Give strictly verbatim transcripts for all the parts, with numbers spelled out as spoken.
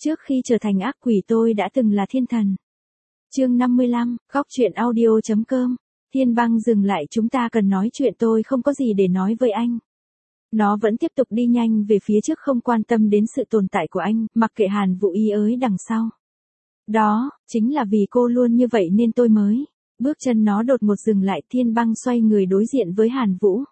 Trước khi trở thành ác quỷ tôi đã từng là thiên thần. Chương năm mươi lăm, góc truyện audio.com. Thiên Băng dừng lại, chúng ta cần nói chuyện, tôi không có gì để nói với anh. Nó vẫn tiếp tục đi nhanh về phía trước, không quan tâm đến sự tồn tại của anh, mặc kệ Hàn Vũ ý ới đằng sau. Đó, chính là vì cô luôn như vậy nên tôi mới. Bước chân nó đột ngột dừng lại, Thiên Băng xoay người đối diện với Hàn Vũ.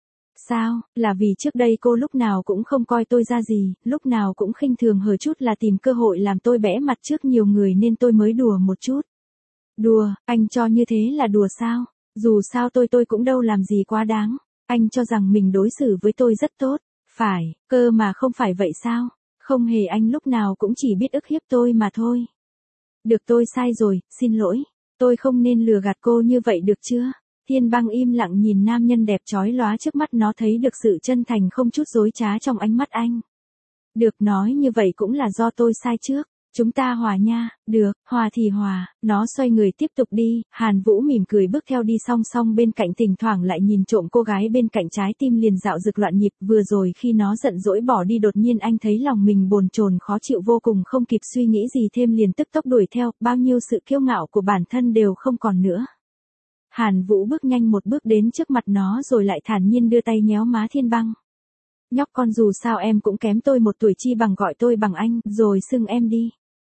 Sao, là vì trước đây cô lúc nào cũng không coi tôi ra gì, lúc nào cũng khinh thường hờ chút, là tìm cơ hội làm tôi bẽ mặt trước nhiều người nên tôi mới đùa một chút. Đùa, anh cho như thế là đùa sao? Dù sao tôi tôi cũng đâu làm gì quá đáng. Anh cho rằng mình đối xử với tôi rất tốt. Phải, cơ mà không phải vậy sao? Không hề, anh lúc nào cũng chỉ biết ức hiếp tôi mà thôi. Được, tôi sai rồi, xin lỗi. Tôi không nên lừa gạt cô như vậy được chưa? Thiên Băng im lặng nhìn nam nhân đẹp chói lóa trước mắt, nó thấy được sự chân thành không chút dối trá trong ánh mắt anh. Được, nói như vậy cũng là do tôi sai trước. Chúng ta hòa nha. Được, hòa thì hòa. Nó xoay người tiếp tục đi. Hàn Vũ mỉm cười bước theo đi song song bên cạnh, thỉnh thoảng lại nhìn trộm cô gái bên cạnh, trái tim liền dạo dực loạn nhịp. Vừa rồi khi nó giận dỗi bỏ đi, đột nhiên anh thấy lòng mình bồn chồn khó chịu vô cùng, không kịp suy nghĩ gì thêm liền tức tốc đuổi theo, bao nhiêu sự kiêu ngạo của bản thân đều không còn nữa. Hàn Vũ bước nhanh một bước đến trước mặt nó rồi lại thản nhiên đưa tay nhéo má Thiên Băng. Nhóc con, dù sao em cũng kém tôi một tuổi, chi bằng gọi tôi bằng anh, rồi xưng em đi.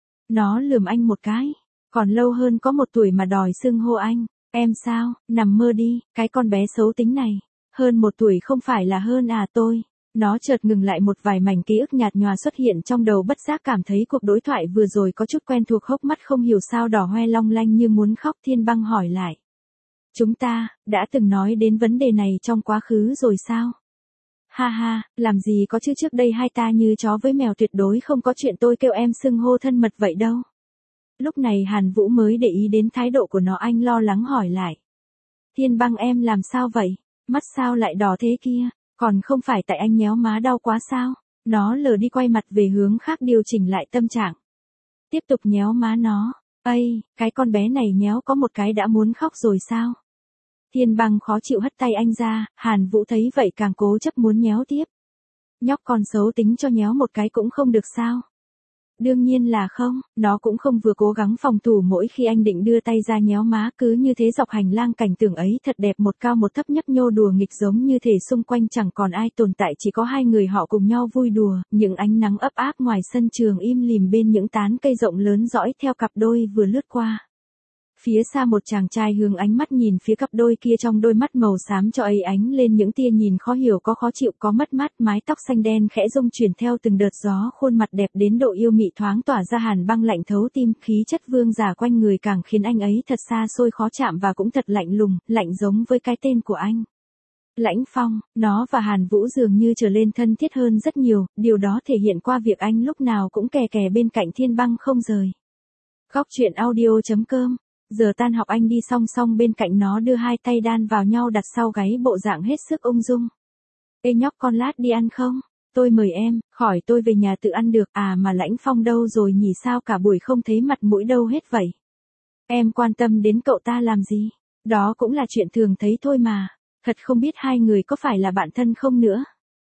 Nó lườm anh một cái. Còn lâu hơn có một tuổi mà đòi xưng hô anh. Em sao, nằm mơ đi, cái con bé xấu tính này. Hơn một tuổi không phải là hơn à tôi. Nó chợt ngừng lại, một vài mảnh ký ức nhạt nhòa xuất hiện trong đầu, bất giác cảm thấy cuộc đối thoại vừa rồi có chút quen thuộc, hốc mắt không hiểu sao đỏ hoe long lanh như muốn khóc. Thiên Băng hỏi lại. Chúng ta, đã từng nói đến vấn đề này trong quá khứ rồi sao? Ha ha, làm gì có chứ, trước đây hai ta như chó với mèo, tuyệt đối không có chuyện tôi kêu em xưng hô thân mật vậy đâu. Lúc này Hàn Vũ mới để ý đến thái độ của nó, anh lo lắng hỏi lại. Thiên Băng, em làm sao vậy? Mắt sao lại đỏ thế kia? Còn không phải tại anh nhéo má đau quá sao? Nó lờ đi, quay mặt về hướng khác, điều chỉnh lại tâm trạng. Tiếp tục nhéo má nó. Ây, cái con bé này nhéo có một cái đã muốn khóc rồi sao? Thiên Băng khó chịu hất tay anh ra. Hàn Vũ thấy vậy càng cố chấp muốn nhéo tiếp. Nhóc con xấu tính, cho nhéo một cái cũng không được sao? Đương nhiên là không. Nó cũng không vừa cố gắng phòng thủ mỗi khi anh định đưa tay ra nhéo má, cứ như thế dọc hành lang, cảnh tượng ấy thật đẹp, một cao một thấp nhấp nhô đùa nghịch, giống như thể xung quanh chẳng còn ai tồn tại, chỉ có hai người họ cùng nhau vui đùa. Những ánh nắng ấp áp ngoài sân trường im lìm bên những tán cây rộng lớn dõi theo cặp đôi vừa lướt qua. Phía xa một chàng trai hướng ánh mắt nhìn phía cặp đôi kia, trong đôi mắt màu xám cho ấy ánh lên những tia nhìn khó hiểu, có khó chịu, có mất mát, mái tóc xanh đen khẽ rung chuyển theo từng đợt gió, khuôn mặt đẹp đến độ yêu mị thoáng tỏa ra hàn băng lạnh thấu tim, khí chất vương giả quanh người càng khiến anh ấy thật xa xôi khó chạm, và cũng thật lạnh lùng, lạnh giống với cái tên của anh. Lãnh Phong. Nó và Hàn Vũ dường như trở lên thân thiết hơn rất nhiều, điều đó thể hiện qua việc anh lúc nào cũng kè kè bên cạnh Thiên Băng không rời. Góc truyện audio.com. Giờ tan học anh đi song song bên cạnh nó, đưa hai tay đan vào nhau đặt sau gáy, bộ dạng hết sức ung dung. Ê nhóc con, lát đi ăn không? Tôi mời em, khỏi tôi về nhà tự ăn được. À mà Lãnh Phong đâu rồi nhỉ, sao cả buổi không thấy mặt mũi đâu hết vậy? Em quan tâm đến cậu ta làm gì? Đó cũng là chuyện thường thấy thôi mà. Thật không biết hai người có phải là bạn thân không nữa?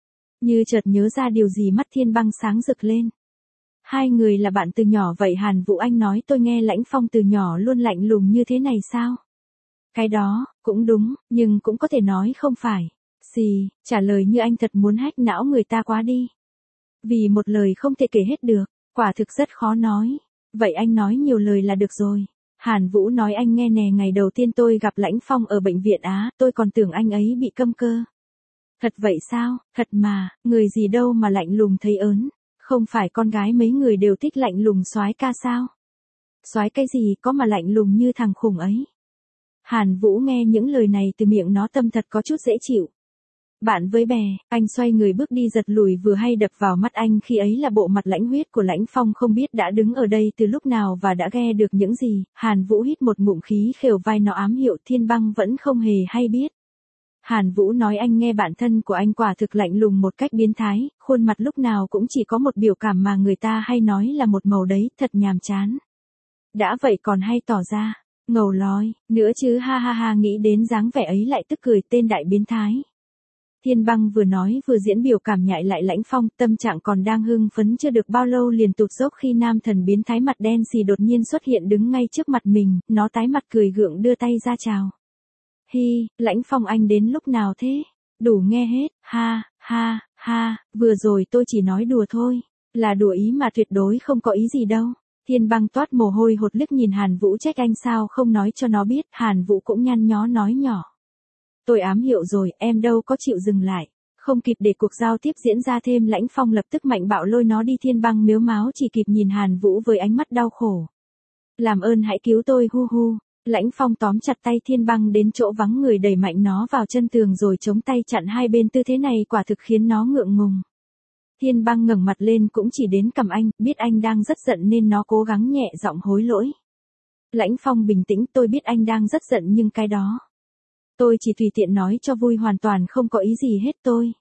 Như chợt nhớ ra điều gì, mắt Thiên Băng sáng rực lên. Hai người là bạn từ nhỏ vậy? Hàn Vũ, anh nói tôi nghe Lãnh Phong từ nhỏ luôn lạnh lùng như thế này sao? Cái đó, cũng đúng, nhưng cũng có thể nói không phải. Xì, trả lời như anh thật muốn hack não người ta quá đi. Vì một lời không thể kể hết được, quả thực rất khó nói. Vậy anh nói nhiều lời là được rồi. Hàn Vũ nói, anh nghe nè, ngày đầu tiên tôi gặp Lãnh Phong ở bệnh viện Á, tôi còn tưởng anh ấy bị câm cơ. Thật vậy sao? Thật mà, người gì đâu mà lạnh lùng thấy ớn. Không phải con gái mấy người đều thích lạnh lùng soái ca sao? Soái cái gì có mà lạnh lùng như thằng khủng ấy. Hàn Vũ nghe những lời này từ miệng nó, tâm thật có chút dễ chịu. Bạn với bè, anh xoay người bước đi, giật lùi vừa hay đập vào mắt anh khi ấy là bộ mặt lãnh huyết của Lãnh Phong, không biết đã đứng ở đây từ lúc nào và đã nghe được những gì. Hàn Vũ hít một ngụm khí, khều vai nó ám hiệu. Thiên Băng vẫn không hề hay biết. Hàn Vũ nói, anh nghe bạn thân của anh quả thực lạnh lùng một cách biến thái, khuôn mặt lúc nào cũng chỉ có một biểu cảm mà người ta hay nói là một màu đấy, thật nhàm chán. Đã vậy còn hay tỏ ra ngầu lói nữa chứ, ha ha ha, nghĩ đến dáng vẻ ấy lại tức cười, tên đại biến thái. Thiên Băng vừa nói vừa diễn biểu cảm nhại lại Lãnh Phong, tâm trạng còn đang hưng phấn chưa được bao lâu liền tụt dốc khi nam thần biến thái mặt đen xì đột nhiên xuất hiện đứng ngay trước mặt mình, nó tái mặt cười gượng đưa tay ra chào. Hi, Lãnh Phong anh đến lúc nào thế? Đủ nghe hết, ha, ha, ha, vừa rồi tôi chỉ nói đùa thôi, là đùa ý mà tuyệt đối không có ý gì đâu. Thiên Băng toát mồ hôi hột liếc nhìn Hàn Vũ trách anh sao không nói cho nó biết, Hàn Vũ cũng nhăn nhó nói nhỏ. Tôi ám hiệu rồi, em đâu có chịu dừng lại. Không kịp để cuộc giao tiếp diễn ra thêm, Lãnh Phong lập tức mạnh bạo lôi nó đi. Thiên Băng mếu máo chỉ kịp nhìn Hàn Vũ với ánh mắt đau khổ. Làm ơn hãy cứu tôi hu hu. Lãnh Phong tóm chặt tay Thiên Băng đến chỗ vắng người đẩy mạnh nó vào chân tường rồi chống tay chặn hai bên, tư thế này quả thực khiến nó ngượng ngùng. Thiên Băng ngẩng mặt lên cũng chỉ đến cằm anh, biết anh đang rất giận nên nó cố gắng nhẹ giọng hối lỗi. Lãnh Phong bình tĩnh, tôi biết anh đang rất giận nhưng cái đó. Tôi chỉ tùy tiện nói cho vui, hoàn toàn không có ý gì hết tôi.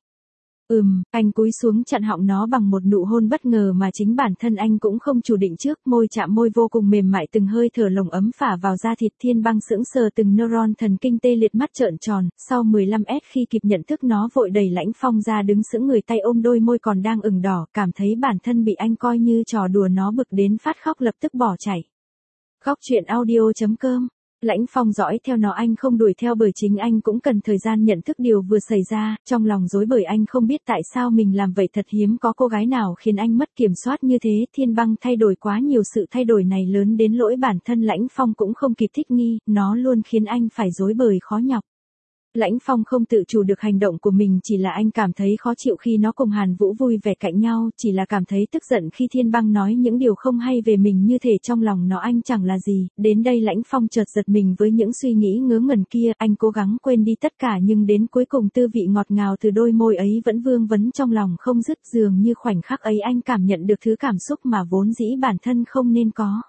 Ừm, anh cúi xuống chặn họng nó bằng một nụ hôn bất ngờ mà chính bản thân anh cũng không chủ định trước, môi chạm môi vô cùng mềm mại, từng hơi thở lồng ấm phả vào da thịt. Thiên Băng sững sờ, từng neuron thần kinh tê liệt, mắt trợn tròn, sau mười lăm phút khi kịp nhận thức nó vội đẩy Lãnh Phong ra đứng sững người, tay ôm đôi môi còn đang ửng đỏ, cảm thấy bản thân bị anh coi như trò đùa, nó bực đến phát khóc lập tức bỏ chạy. Góc truyện audio chấm com. Lãnh Phong dõi theo nó, anh không đuổi theo bởi chính anh cũng cần thời gian nhận thức điều vừa xảy ra, trong lòng rối bời anh không biết tại sao mình làm vậy, thật hiếm có cô gái nào khiến anh mất kiểm soát như thế. Thiên Băng thay đổi quá nhiều, sự thay đổi này lớn đến lỗi bản thân Lãnh Phong cũng không kịp thích nghi, nó luôn khiến anh phải rối bời khó nhọc. Lãnh Phong không tự chủ được hành động của mình, chỉ là anh cảm thấy khó chịu khi nó cùng Hàn Vũ vui vẻ cạnh nhau, chỉ là cảm thấy tức giận khi Thiên Băng nói những điều không hay về mình, như thể trong lòng nó anh chẳng là gì. Đến đây Lãnh Phong chợt giật mình với những suy nghĩ ngớ ngẩn kia, anh cố gắng quên đi tất cả nhưng đến cuối cùng tư vị ngọt ngào từ đôi môi ấy vẫn vương vấn trong lòng không dứt, dường như khoảnh khắc ấy anh cảm nhận được thứ cảm xúc mà vốn dĩ bản thân không nên có.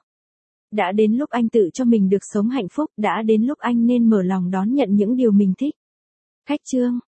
Đã đến lúc anh tự cho mình được sống hạnh phúc, đã đến lúc anh nên mở lòng đón nhận những điều mình thích. Khách chương